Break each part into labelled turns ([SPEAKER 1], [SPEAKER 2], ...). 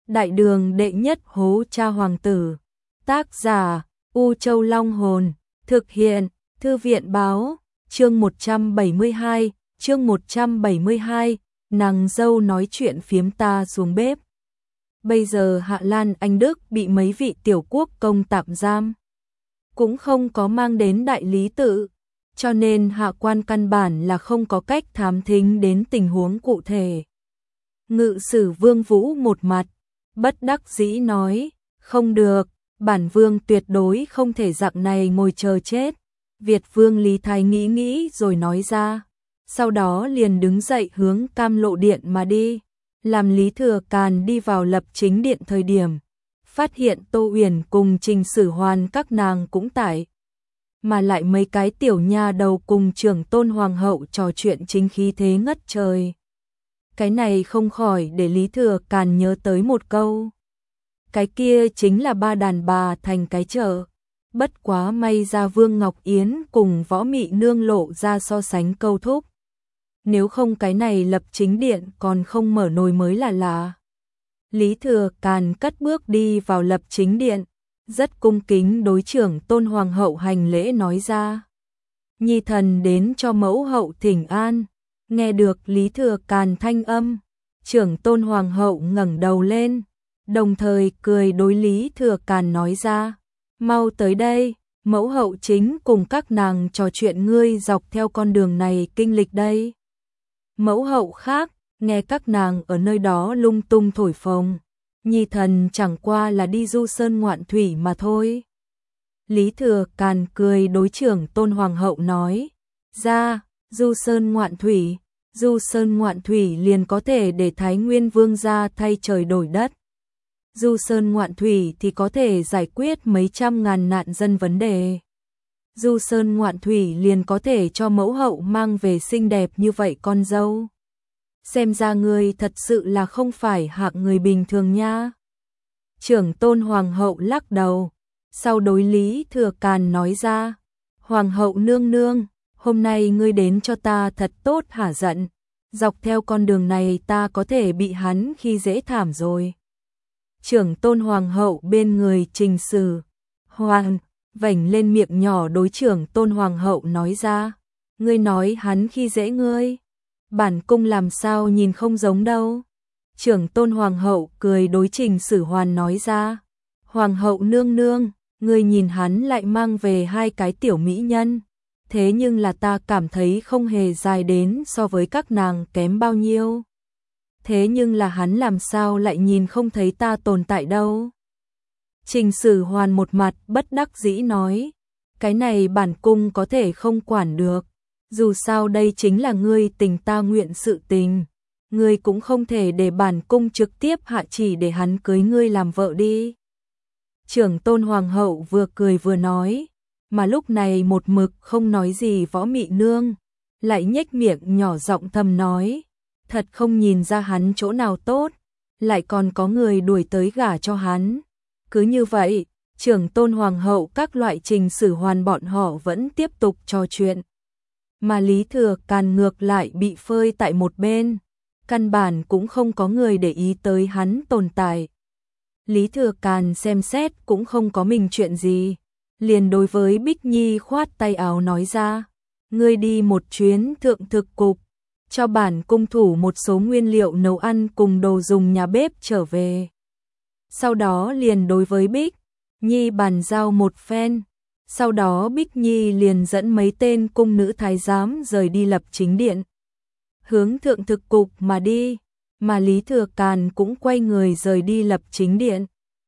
[SPEAKER 1] Đại đường đệ nhất hố cha hoàng tử. Tác giả U Châu Long Hồn. Thực hiện Thư viện Báo. Chương 172, nàng dâu nói chuyện phiếm ta xuống bếp. Bây giờ Hạ Lan Anh Đức bị mấy vị tiểu quốc công tạm giam, cũng không có mang đến đại lý tự, cho nên hạ quan căn bản là không có cách thám thính đến tình huống cụ thể. Ngự sử Vương Vũ một mặt bất đắc dĩ nói, không được, bản vương tuyệt đối không thể dạng này ngồi chờ chết. Việt Vương Lý Thái nghĩ rồi nói ra, sau đó liền đứng dậy hướng Cam Lộ Điện mà đi. Làm Lý Thừa Càn đi vào Lập Chính Điện thời điểm, phát hiện Tô Uyển cùng Trình Sử Hoàn các nàng cũng tại, mà lại mấy cái tiểu nha đầu cùng trưởng tôn hoàng hậu trò chuyện chính khí thế ngất trời. Cái này không khỏi để Lý Thừa Càn nhớ tới một câu, cái kia chính là ba đàn bà thành cái chợ. Bất quá may ra Vương Ngọc Yến cùng Võ Mị Nương lộ ra so sánh câu thúc, nếu không cái này Lập Chính Điện còn không mở nồi mới là lạ. Lý Thừa Càn cất bước đi vào Lập Chính Điện, rất cung kính đối trưởng tôn hoàng hậu hành lễ nói ra, nhi thần đến cho mẫu hậu thỉnh an. Nghe được Lý Thừa Càn thanh âm, trưởng tôn hoàng hậu ngẩng đầu lên, đồng thời cười đối Lý Thừa Càn nói ra, mau tới đây, mẫu hậu chính cùng các nàng trò chuyện ngươi dọc theo con đường này kinh lịch đây. Mẫu hậu khác, nghe các nàng ở nơi đó lung tung thổi phồng, nhi thần chẳng qua là đi du sơn ngoạn thủy mà thôi. Lý Thừa Càn cười đối trưởng tôn hoàng hậu nói ra, du sơn ngoạn thủy liền có thể để Thái Nguyên Vương gia thay trời đổi đất. Du sơn ngoạn thủy thì có thể giải quyết mấy trăm ngàn nạn dân vấn đề. Du sơn ngoạn thủy liền có thể cho mẫu hậu mang về xinh đẹp như vậy con dâu. Xem ra ngươi thật sự là không phải hạng người bình thường nha. Trưởng tôn hoàng hậu lắc đầu, sau đối Lý Thừa Càn nói ra, hoàng hậu nương nương, hôm nay ngươi đến cho ta thật tốt hả giận, dọc theo con đường này ta có thể bị hắn khi dễ thảm rồi. Trưởng tôn hoàng hậu bên người Trình Sử Hoàn vảnh lên miệng nhỏ đối trưởng tôn hoàng hậu nói ra, ngươi nói hắn khi dễ ngươi, bản cung làm sao nhìn không giống đâu. Trưởng tôn hoàng hậu cười đối Trình Sử Hoàn nói ra, hoàng hậu nương nương, ngươi nhìn hắn lại mang về hai cái tiểu mỹ nhân, thế nhưng là ta cảm thấy không hề dài đến so với các nàng kém bao nhiêu. Thế nhưng là hắn làm sao lại nhìn không thấy ta tồn tại đâu. Trình Sử Hoàn một mặt bất đắc dĩ nói, cái này bản cung có thể không quản được, dù sao đây chính là ngươi tình ta nguyện sự tình, ngươi cũng không thể để bản cung trực tiếp hạ chỉ để hắn cưới ngươi làm vợ đi. Trưởng tôn hoàng hậu vừa cười vừa nói, mà lúc này một mực không nói gì Võ Mị Nương lại nhếch miệng nhỏ giọng thầm nói, thật không nhìn ra hắn chỗ nào tốt, lại còn có người đuổi tới gả cho hắn. Cứ như vậy, trưởng tôn hoàng hậu các loại Trình Sử Hoàn bọn họ vẫn tiếp tục trò chuyện, mà Lý Thừa Càn ngược lại bị phơi tại một bên, căn bản cũng không có người để ý tới hắn tồn tại. Lý Thừa Càn xem xét cũng không có mình chuyện gì, liền đối với Bích Nhi khoát tay áo nói ra, ngươi đi một chuyến thượng thực cục, cho bản cung thủ một số nguyên liệu nấu ăn cùng đồ dùng nhà bếp trở về. Sau đó liền đối với Bích Nhi bàn giao một phen, sau đó Bích Nhi liền dẫn mấy tên cung nữ thái giám rời đi Lập Chính Điện, hướng thượng thực cục mà đi, mà Lý Thừa Càn cũng quay người rời đi Lập Chính Điện.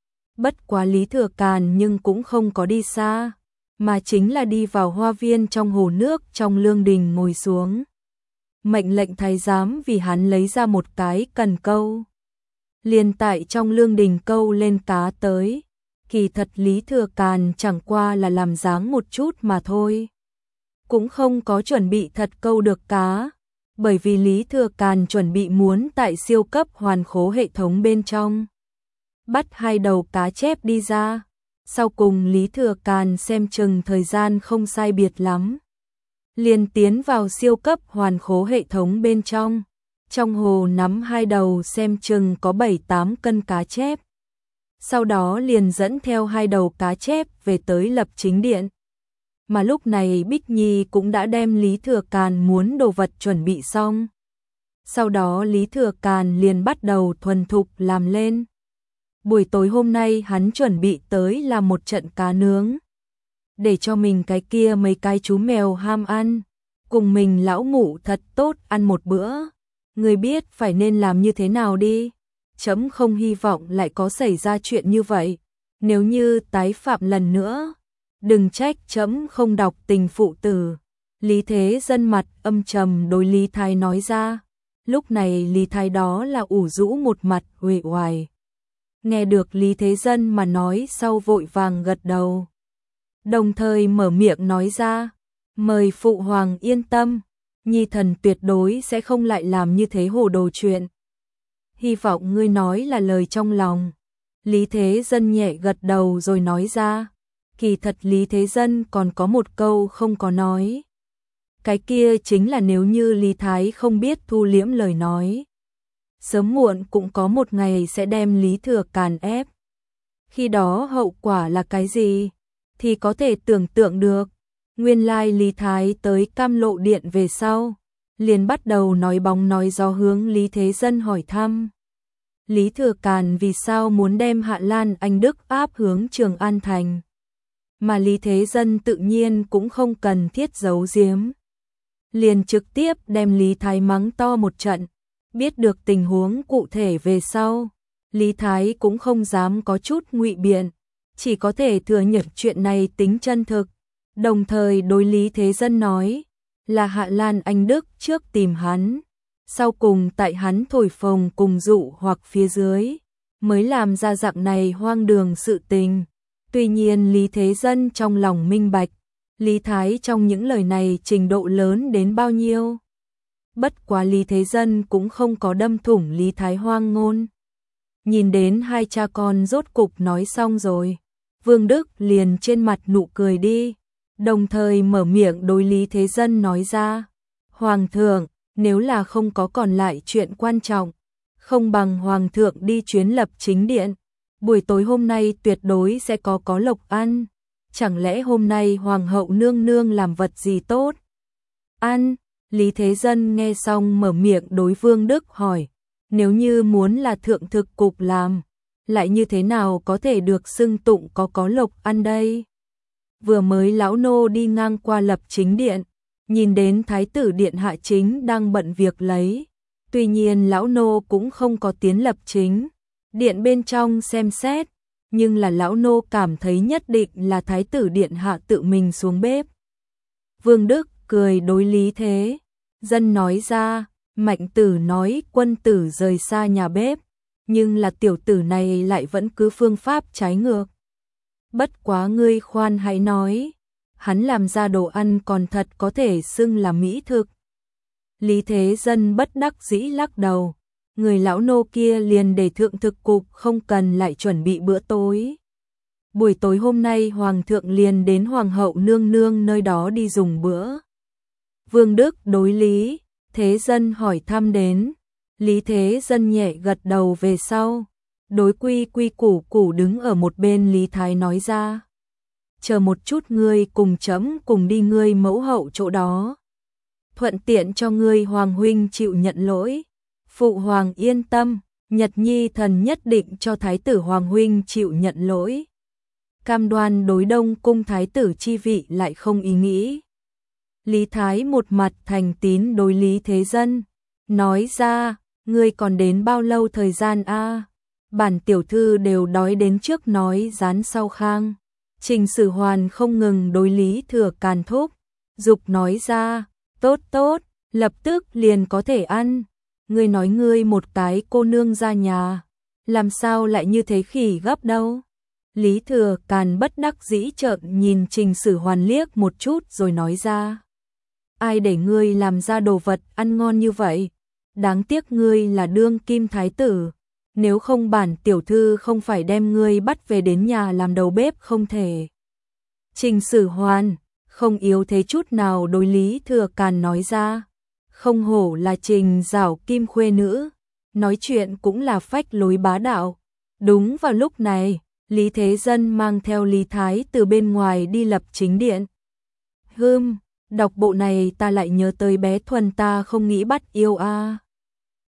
[SPEAKER 1] Bất quá Lý Thừa Càn nhưng cũng không có đi xa, mà chính là đi vào hoa viên trong hồ nước trong lương đình ngồi xuống. Mệnh lệnh thái giám vì hắn lấy ra một cái cần câu, liền tại trong lương đình câu lên cá tới. Kỳ thật Lý Thừa Càn chẳng qua là làm dáng một chút mà thôi, cũng không có chuẩn bị thật câu được cá, bởi vì Lý Thừa Càn chuẩn bị muốn tại siêu cấp hoàn khố hệ thống bên trong bắt hai đầu cá chép đi ra. Sau cùng Lý Thừa Càn xem chừng thời gian không sai biệt lắm, liền tiến vào siêu cấp hoàn khố hệ thống bên trong, Trong hồ nắm hai đầu xem chừng có 7-8 cân cá chép. Sau đó liền dẫn theo hai đầu cá chép về tới Lập Chính Điện. Mà lúc này Bích Nhi cũng đã đem Lý Thừa Càn muốn đồ vật chuẩn bị xong. Sau đó Lý Thừa Càn liền bắt đầu thuần thục làm lên. Buổi tối hôm nay hắn chuẩn bị tới là một trận cá nướng. Để cho mình cái kia mấy cái chú mèo ham ăn. Cùng mình lão mụ thật tốt ăn một bữa. Người biết phải nên làm như thế nào đi. Chấm không hy vọng lại có xảy ra chuyện như vậy. Nếu như tái phạm lần nữa, đừng trách chấm không đọc tình phụ tử. Lý Thế Dân mặt âm trầm đối Lý Thái nói ra. Lúc này Lý Thái đó là ủ rũ một mặt uể oải. Nghe được Lý Thế Dân mà nói sau vội vàng gật đầu. Đồng thời mở miệng nói ra, mời phụ hoàng yên tâm, nhi thần tuyệt đối sẽ không lại làm như thế hồ đồ chuyện. Hy vọng ngươi nói là lời trong lòng. Lý Thế Dân nhẹ gật đầu rồi nói ra, kỳ thật Lý Thế Dân còn có một câu không có nói. Cái kia chính là nếu như Lý Thái không biết thu liễm lời nói, sớm muộn cũng có một ngày sẽ đem Lý Thừa Càn ép. Khi đó hậu quả là cái gì, thì có thể tưởng tượng được. Nguyên lai Lý Thái tới Cam Lộ Điện về sau, liền bắt đầu nói bóng nói gió hướng Lý Thế Dân hỏi thăm. Lý Thừa Càn vì sao muốn đem Hạ Lan Anh Đức áp hướng Trường An Thành. Mà Lý Thế Dân tự nhiên cũng không cần thiết giấu giếm. Liền trực tiếp đem Lý Thái mắng to một trận. Biết được tình huống cụ thể về sau, Lý Thái cũng không dám có chút ngụy biện, chỉ có thể thừa nhận chuyện này tính chân thực. Đồng thời đối Lý Thế Dân nói, là Hạ Lan Anh Đức trước tìm hắn, sau cùng tại hắn thổi phồng cùng dụ hoặc phía dưới, mới làm ra dạng này hoang đường sự tình. Tuy nhiên Lý Thế Dân trong lòng minh bạch, Lý Thái trong những lời này trình độ lớn đến bao nhiêu. Bất quá Lý Thế Dân cũng không có đâm thủng Lý Thái hoang ngôn. Nhìn đến hai cha con rốt cục nói xong rồi, Vương Đức liền trên mặt nụ cười đi, đồng thời mở miệng đối Lý Thế Dân nói ra, Hoàng thượng, nếu là không có còn lại chuyện quan trọng, không bằng Hoàng thượng đi chuyến Lập Chính Điện, buổi tối hôm nay tuyệt đối sẽ có lộc ăn, chẳng lẽ hôm nay Hoàng hậu nương nương làm vật gì tốt? Ăn, Lý Thế Dân nghe xong mở miệng đối Vương Đức hỏi, nếu như muốn là thượng thực cục làm, lại như thế nào có thể được xưng tụng có lộc ăn đây? Vừa mới lão nô đi ngang qua Lập Chính Điện, nhìn đến Thái tử Điện Hạ chính đang bận việc lấy, tuy nhiên lão nô cũng không có tiến Lập Chính Điện bên trong xem xét, nhưng là lão nô cảm thấy nhất định là Thái tử Điện Hạ tự mình xuống bếp. Vương Đức cười đối Lý Thế Dân nói ra, Mạnh tử nói quân tử rời xa nhà bếp, nhưng là tiểu tử này lại vẫn cứ phương pháp trái ngược. Bất quá ngươi khoan hãy nói, hắn làm ra đồ ăn còn thật có thể xưng là mỹ thực. Lý Thế Dân bất đắc dĩ lắc đầu, người lão nô kia liền để thượng thực cục không cần lại chuẩn bị bữa tối. Buổi tối hôm nay Hoàng thượng liền đến Hoàng hậu nương nương nơi đó đi dùng bữa. Vương Đức đối Lý Thế Dân hỏi thăm đến, Lý Thế Dân nhẹ gật đầu về sau, đối quy củ đứng ở một bên Lý Thái nói ra, chờ một chút ngươi cùng chấm cùng đi ngươi mẫu hậu chỗ đó, thuận tiện cho ngươi Hoàng huynh chịu nhận lỗi. Phụ hoàng yên tâm, Nhật Nhi thần nhất định cho Thái tử Hoàng huynh chịu nhận lỗi. Cam đoan đối Đông cung Thái tử chi vị lại không ý nghĩ. Lý Thái một mặt thành tín đối Lý Thế Dân, nói ra, ngươi còn đến bao lâu thời gian a? Bản tiểu thư đều đói đến trước nói rán sau khang. Trình Sử Hoàn không ngừng đối Lý Thừa Càn thúc, dục nói ra, tốt, lập tức liền có thể ăn. Ngươi nói ngươi một cái cô nương ra nhà, làm sao lại như thế khỉ gấp đâu? Lý Thừa Càn bất đắc dĩ trợn nhìn Trình Sử Hoàn liếc một chút rồi nói ra, ai để ngươi làm ra đồ vật ăn ngon như vậy? Đáng tiếc ngươi là đương kim thái tử, nếu không bản tiểu thư không phải đem ngươi bắt về đến nhà làm đầu bếp không thể. Trình Sử Hoàn không yếu thế chút nào đối Lý Thừa Càn nói ra, không hổ là Trình Giảo Kim khuê nữ, nói chuyện cũng là phách lối bá đạo. Đúng vào lúc này, Lý Thế Dân mang theo Lý Thái từ bên ngoài đi lập chính điện. Đọc bộ này ta lại nhớ tới bé Thuần ta không nghĩ bắt yêu a.